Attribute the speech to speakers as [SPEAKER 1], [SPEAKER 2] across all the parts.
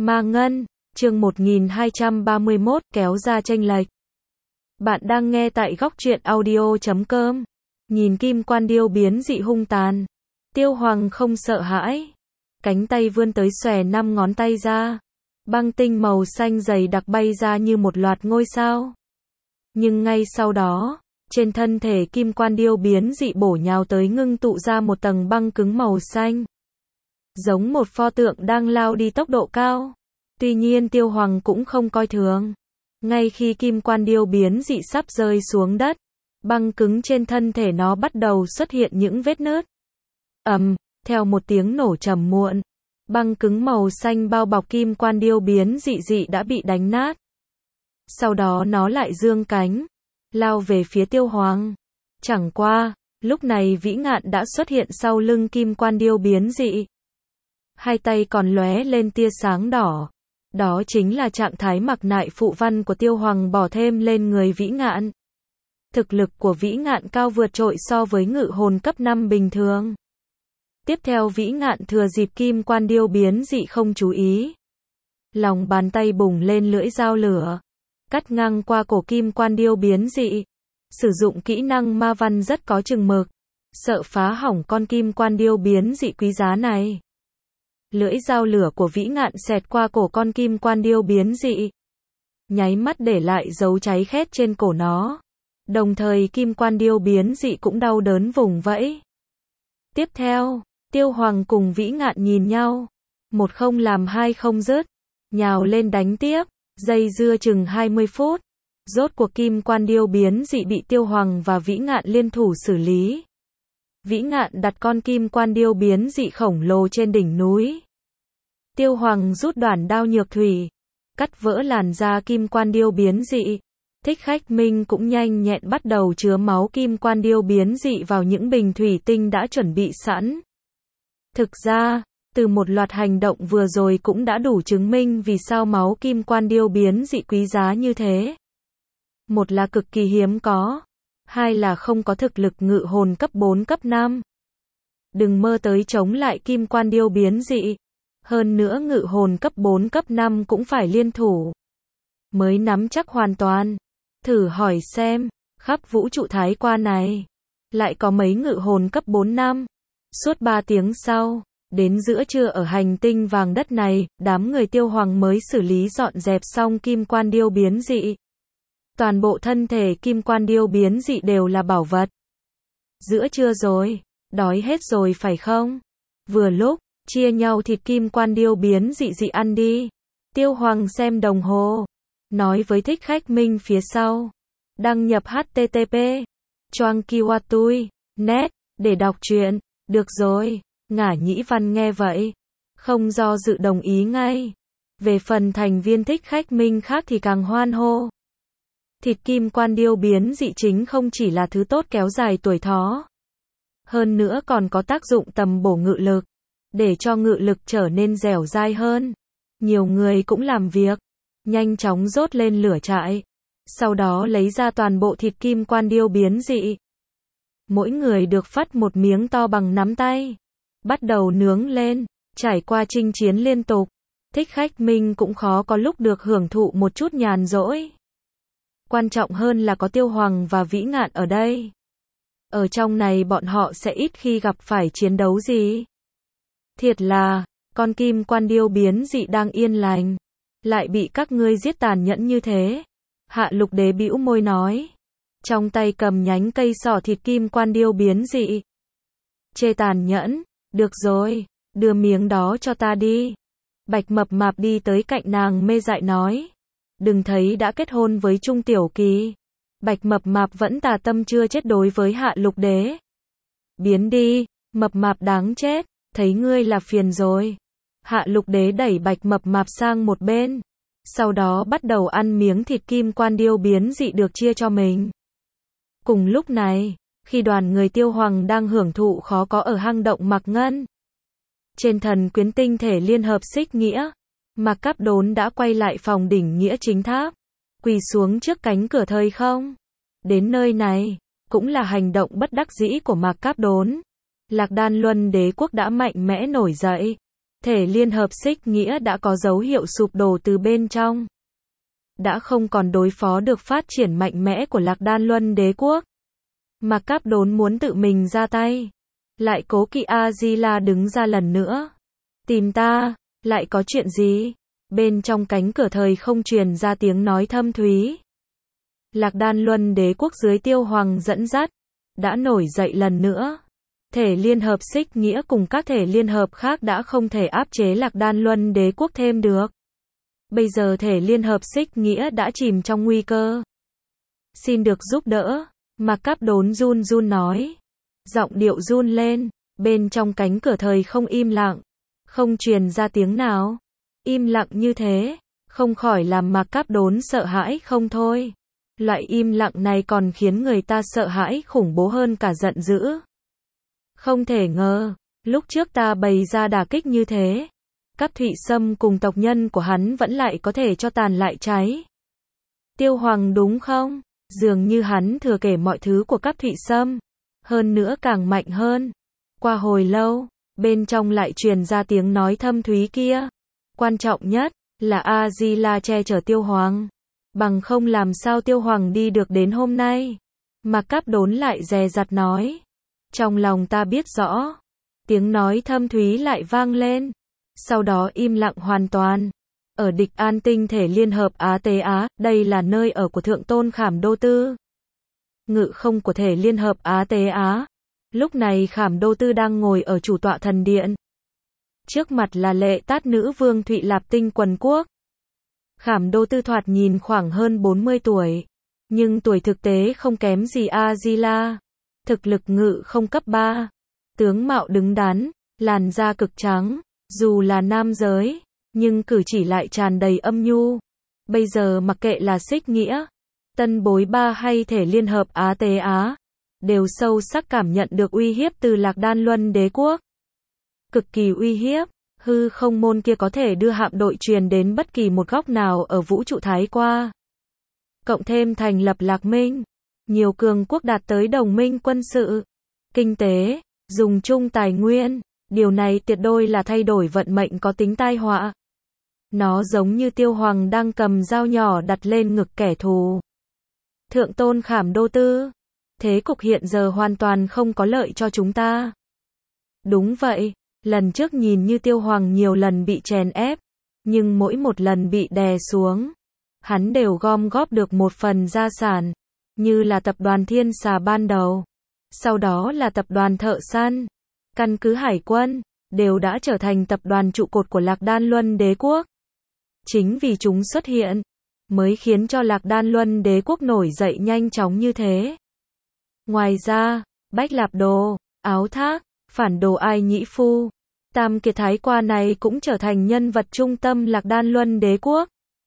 [SPEAKER 1] Ma Ngân, chương 1231, kéo ra chênh lệch. Bạn đang nghe tại góc truyện audio.com. Nhìn kim quan điêu biến dị hung tàn. Tiêu Hoàng không sợ hãi. Cánh tay vươn tới xòe 5 ngón tay ra. Băng tinh màu xanh dày đặc bay ra như một loạt ngôi sao. Nhưng ngay sau đó, trên thân thể kim quan điêu biến dị bổ nhào tới ngưng tụ ra một tầng băng cứng màu xanh. Giống một pho tượng đang lao đi tốc độ cao. Tuy nhiên Tiêu Hoàng cũng không coi thường. Ngay khi kim quan điêu biến dị sắp rơi xuống đất, băng cứng trên thân thể nó bắt đầu xuất hiện những vết nứt. Theo một tiếng nổ trầm muộn, băng cứng màu xanh bao bọc kim quan điêu biến dị đã bị đánh nát. Sau đó nó lại giương cánh, lao về phía Tiêu Hoàng. Chẳng qua, lúc này Vĩ Ngạn đã xuất hiện sau lưng kim quan điêu biến dị. Hai tay còn lóe lên tia sáng đỏ. Đó chính là trạng thái mặc nại phụ văn của Tiêu Hoàng bỏ thêm lên người Vĩ Ngạn. Thực lực của Vĩ Ngạn cao vượt trội so với ngự hồn cấp 5 bình thường. Tiếp theo Vĩ Ngạn thừa dịp kim quan điêu biến dị không chú ý. Lòng bàn tay bùng lên lưỡi dao lửa. Cắt ngang qua cổ kim quan điêu biến dị. Sử dụng kỹ năng ma văn rất có chừng mực. Sợ phá hỏng con kim quan điêu biến dị quý giá này. Lưỡi dao lửa của Vĩ Ngạn xẹt qua cổ con kim quan điêu biến dị. Nháy mắt để lại dấu cháy khét trên cổ nó. Đồng thời kim quan điêu biến dị cũng đau đớn vùng vẫy. Tiếp theo, Tiêu Hoàng cùng Vĩ Ngạn nhìn nhau. Một không làm hai không dứt. Nhào lên đánh tiếp. Dây dưa chừng 20 phút. Rốt cuộc kim quan điêu biến dị bị Tiêu Hoàng và Vĩ Ngạn liên thủ xử lý. Vĩ Ngạn đặt con kim quan điêu biến dị khổng lồ trên đỉnh núi. Tiêu Hoàng rút đoạn đao nhược thủy, cắt vỡ làn da kim quan điêu biến dị. Thích Khách Minh cũng nhanh nhẹn bắt đầu chứa máu kim quan điêu biến dị vào những bình thủy tinh đã chuẩn bị sẵn. Thực ra, từ một loạt hành động vừa rồi cũng đã đủ chứng minh vì sao máu kim quan điêu biến dị quý giá như thế. Một là cực kỳ hiếm có. Hai là không có thực lực ngự hồn cấp 4 cấp 5. Đừng mơ tới chống lại kim quan điêu biến dị. Hơn nữa ngự hồn cấp 4 cấp 5 cũng phải liên thủ. Mới nắm chắc hoàn toàn. Thử hỏi xem, khắp vũ trụ thái qua này, lại có mấy ngự hồn cấp 4 năm. Suốt 3 tiếng sau, đến giữa trưa ở hành tinh vàng đất này, đám người Tiêu Hoàng mới xử lý dọn dẹp xong kim quan điêu biến dị. Toàn bộ thân thể kim quan điêu biến dị đều là bảo vật. Giữa trưa rồi, đói hết rồi phải không? Vừa lúc, chia nhau thịt kim quan điêu biến dị ăn đi. Tiêu Hoàng xem đồng hồ, nói với Thích Khách Minh phía sau. Đăng nhập http choangkiwatui.net để đọc truyện. Được rồi, Ngả Nhĩ Văn nghe vậy, không do dự đồng ý ngay. Về phần thành viên Thích Khách Minh khác thì càng hoan hô. Thịt kim quan điêu biến dị chính không chỉ là thứ tốt kéo dài tuổi thọ. Hơn nữa còn có tác dụng tầm bổ ngự lực. Để cho ngự lực trở nên dẻo dai hơn. Nhiều người cũng làm việc. Nhanh chóng dốt lên lửa trại. Sau đó lấy ra toàn bộ thịt kim quan điêu biến dị. Mỗi người được phát một miếng to bằng nắm tay. Bắt đầu nướng lên. Trải qua chinh chiến liên tục. Thích Khách Minh cũng khó có lúc được hưởng thụ một chút nhàn rỗi. Quan trọng hơn là có Tiêu Hoàng và Vĩ Ngạn ở đây. Ở trong này bọn họ sẽ ít khi gặp phải chiến đấu gì. Thiệt là, con kim quan điêu biến dị đang yên lành. Lại bị các ngươi giết tàn nhẫn như thế. Hạ Lục Đế bĩu môi nói. Trong tay cầm nhánh cây sỏ thịt kim quan điêu biến dị. Chê tàn nhẫn, được rồi, đưa miếng đó cho ta đi. Bạch Mập Mạp đi tới cạnh nàng mê dại nói. Đừng thấy đã kết hôn với Trung Tiểu Kỳ. Bạch Mập Mạp vẫn tà tâm chưa chết đối với Hạ Lục Đế. Biến đi, Mập Mạp đáng chết, thấy ngươi là phiền rồi. Hạ Lục Đế đẩy Bạch Mập Mạp sang một bên. Sau đó bắt đầu ăn miếng thịt kim quan điêu biến dị được chia cho mình. Cùng lúc này, khi đoàn người Tiêu Hoàng đang hưởng thụ khó có ở hang động Mạc Ngân. Trên thần quyến tinh thể liên hợp xích nghĩa. Mạc Cáp Đốn đã quay lại phòng đỉnh nghĩa chính tháp. Quỳ xuống trước cánh cửa thời không. Đến nơi này, cũng là hành động bất đắc dĩ của Mạc Cáp Đốn. Lạc Đan Luân Đế quốc đã mạnh mẽ nổi dậy. Thể liên hợp xích nghĩa đã có dấu hiệu sụp đổ từ bên trong. Đã không còn đối phó được phát triển mạnh mẽ của Lạc Đan Luân Đế quốc. Mạc Cáp Đốn muốn tự mình ra tay. Lại cố kỵ A-di-la đứng ra lần nữa. Tìm ta, lại có chuyện gì? Bên trong cánh cửa thời không truyền ra tiếng nói thâm thúy. Lạc Đan Luân Đế quốc dưới Tiêu Hoàng dẫn dắt, đã nổi dậy lần nữa. Thể liên hợp xích nghĩa cùng các thể liên hợp khác đã không thể áp chế Lạc Đan Luân Đế quốc thêm được. Bây giờ thể liên hợp xích nghĩa đã chìm trong nguy cơ. Xin được giúp đỡ, Mạc Cáp Đốn run run nói. Giọng điệu run lên, bên trong cánh cửa thời không im lặng, không truyền ra tiếng nào. Im lặng như thế, không khỏi làm Mạc Cáp Đốn sợ hãi không thôi. Loại im lặng này còn khiến người ta sợ hãi khủng bố hơn cả giận dữ. Không thể ngờ, lúc trước ta bày ra đả kích như thế, Cáp Thụy Sâm cùng tộc nhân của hắn vẫn lại có thể cho tàn lại cháy. Tiêu Hoàng đúng không? Dường như hắn thừa kể mọi thứ của Cáp Thụy Sâm, hơn nữa càng mạnh hơn. Qua hồi lâu, bên trong lại truyền ra tiếng nói thâm thúy kia. Quan trọng nhất là A-di-la che chở Tiêu Hoàng, bằng không làm sao Tiêu Hoàng đi được đến hôm nay. Mạc Cáp Đốn lại dè dặt nói. Trong lòng ta biết rõ. Tiếng nói thâm thúy lại vang lên. Sau đó im lặng hoàn toàn. Ở Địch An tinh thể liên hợp Á Tế Á, đây là nơi ở của Thượng Tôn Khảm Đô Tư. Ngự không của thể liên hợp Á Tế Á. Lúc này Khảm Đô Tư đang ngồi ở chủ tọa thần điện. Trước mặt là Lệ Tát nữ vương Thụy Lạp Tinh quần quốc. Khảm Đô Tư thoạt nhìn khoảng hơn 40 tuổi. Nhưng tuổi thực tế không kém gì A-di-la. Thực lực ngự không cấp 3. Tướng mạo đứng đắn, làn da cực trắng. Dù là nam giới, nhưng cử chỉ lại tràn đầy âm nhu. Bây giờ mặc kệ là xích nghĩa, Tân Bối Ba hay thể liên hợp Á Tế Á, đều sâu sắc cảm nhận được uy hiếp từ Lạc Đan Luân Đế quốc. Cực kỳ uy hiếp, hư không môn kia có thể đưa hạm đội truyền đến bất kỳ một góc nào ở vũ trụ Thái qua. Cộng thêm thành lập Lạc Minh, nhiều cường quốc đạt tới đồng minh quân sự, kinh tế, dùng chung tài nguyên. Điều này tuyệt đối là thay đổi vận mệnh có tính tai họa. Nó giống như Tiêu Hoàng đang cầm dao nhỏ đặt lên ngực kẻ thù. Thượng Tôn Khảm Đô Tư, thế cục hiện giờ hoàn toàn không có lợi cho chúng ta. Đúng vậy, lần trước nhìn như Tiêu Hoàng nhiều lần bị chèn ép, nhưng mỗi một lần bị đè xuống, hắn đều gom góp được một phần gia sản, như là tập đoàn Thiên Xà ban đầu, sau đó là tập đoàn Thợ Săn, căn cứ Hải quân, đều đã trở thành tập đoàn trụ cột của Lạc Đan Luân Đế quốc. Chính vì chúng xuất hiện, mới khiến cho Lạc Đan Luân Đế quốc nổi dậy nhanh chóng như thế. Ngoài ra, Bách Lạp Đồ, Áo Thác, phản đồ Ai Nhĩ Phu, Tam Kiệt Thái qua này cũng trở thành nhân vật trung tâm Lạc Đan Luân Đế quốc.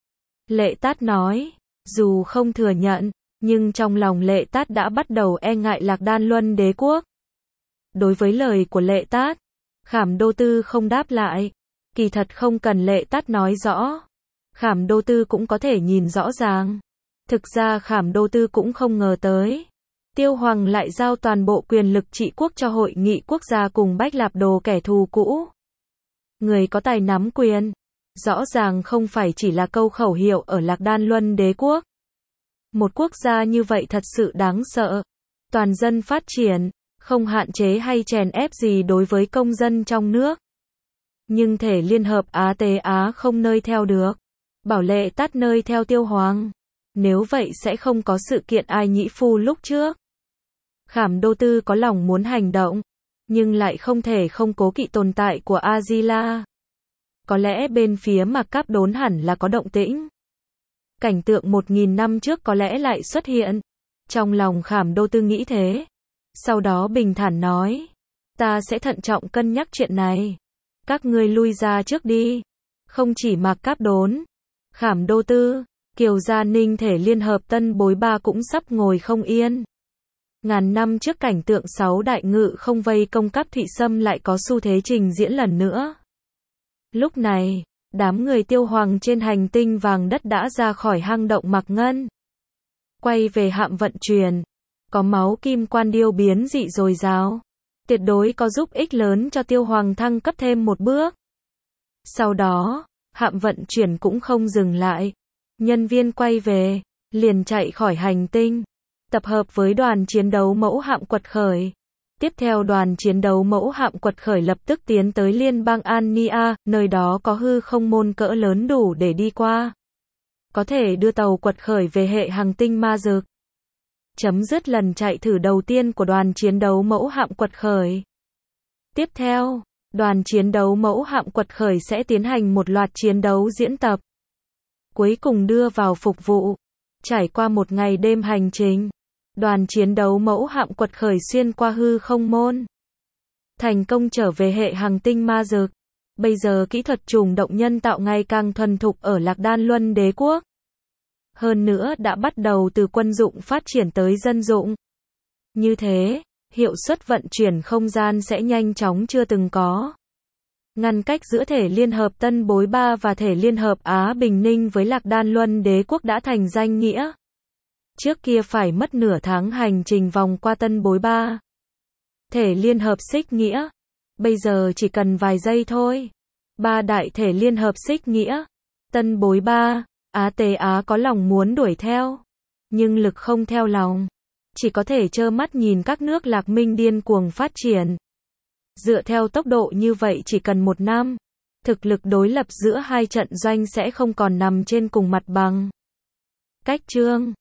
[SPEAKER 1] Lệ Tát nói, dù không thừa nhận, nhưng trong lòng Lệ Tát đã bắt đầu e ngại Lạc Đan Luân Đế quốc. Đối với lời của Lệ Tát, Khảm Đô Tư không đáp lại. Kỳ thật không cần Lệ Tát nói rõ. Khảm Đô Tư cũng có thể nhìn rõ ràng. Thực ra Khảm Đô Tư cũng không ngờ tới. Tiêu Hoàng lại giao toàn bộ quyền lực trị quốc cho Hội nghị quốc gia cùng Bách Lạp Đồ kẻ thù cũ. Người có tài nắm quyền. Rõ ràng không phải chỉ là câu khẩu hiệu ở Lạc Đan Luân Đế quốc. Một quốc gia như vậy thật sự đáng sợ. Toàn dân phát triển, không hạn chế hay chèn ép gì đối với công dân trong nước. Nhưng thể liên hợp Á Tế Á không nơi theo được. Bảo Lệ Tát nơi theo Tiêu Hoàng. Nếu vậy sẽ không có sự kiện Ai Nhĩ Phu lúc trước. Khảm Đô Tư có lòng muốn hành động, nhưng lại không thể không cố kỵ tồn tại của A-di-la. Có lẽ bên phía Mạc Cáp Đốn hẳn là có động tĩnh. Cảnh tượng 1000 năm trước có lẽ lại xuất hiện. Trong lòng Khảm Đô Tư nghĩ thế. Sau đó bình thản nói, ta sẽ thận trọng cân nhắc chuyện này. Các ngươi lui ra trước đi. Không chỉ Mạc Cáp Đốn, Khảm Đô Tư, Kiều Gia Ninh thể liên hợp Tân Bối Ba cũng sắp ngồi không yên. Ngàn năm trước cảnh tượng 6 đại ngự không vây công Cáp Thụy Sâm lại có xu thế trình diễn lần nữa. Lúc này, đám người Tiêu Hoàng trên hành tinh vàng đất đã ra khỏi hang động Mạc Ngân. Quay về hạm vận chuyển. Có máu kim quan điêu biến dị dồi dào. Tuyệt đối có giúp ích lớn cho Tiêu Hoàng thăng cấp thêm một bước. Sau đó, hạm vận chuyển cũng không dừng lại. Nhân viên quay về, liền chạy khỏi hành tinh, tập hợp với đoàn chiến đấu mẫu hạm quật khởi. Tiếp theo đoàn chiến đấu mẫu hạm quật khởi lập tức tiến tới liên bang Ania, nơi đó có hư không môn cỡ lớn đủ để đi qua. Có thể đưa tàu quật khởi về hệ hành tinh ma dược. Chấm dứt lần chạy thử đầu tiên của đoàn chiến đấu mẫu hạm quật khởi. Tiếp theo, đoàn chiến đấu mẫu hạm quật khởi sẽ tiến hành một loạt chiến đấu diễn tập. Cuối cùng đưa vào phục vụ. Trải qua một ngày đêm hành trình, đoàn chiến đấu mẫu hạm quật khởi xuyên qua hư không môn, thành công trở về hệ hành tinh ma dược. Bây giờ kỹ thuật trùng động nhân tạo ngày càng thuần thục ở Lạc Đan Luân Đế quốc. Hơn nữa đã bắt đầu từ quân dụng phát triển tới dân dụng. Như thế, hiệu suất vận chuyển không gian sẽ nhanh chóng chưa từng có. Ngăn cách giữa thể liên hợp Tân Bối 3 và thể liên hợp Á Bình Ninh với Lạc Đan Luân Đế quốc đã thành danh nghĩa. Trước kia phải mất nửa tháng hành trình vòng qua Tân Bối 3. Thể liên hợp Xích Nghĩa. Bây giờ chỉ cần vài giây thôi. Ba đại thể liên hợp Xích Nghĩa, Tân Bối 3, Á Tế Á có lòng muốn đuổi theo, nhưng lực không theo lòng. Chỉ có thể trơ mắt nhìn các nước Lạc Minh điên cuồng phát triển. Dựa theo tốc độ như vậy chỉ cần 1 năm, thực lực đối lập giữa hai trận doanh sẽ không còn nằm trên cùng mặt bằng. Cách chương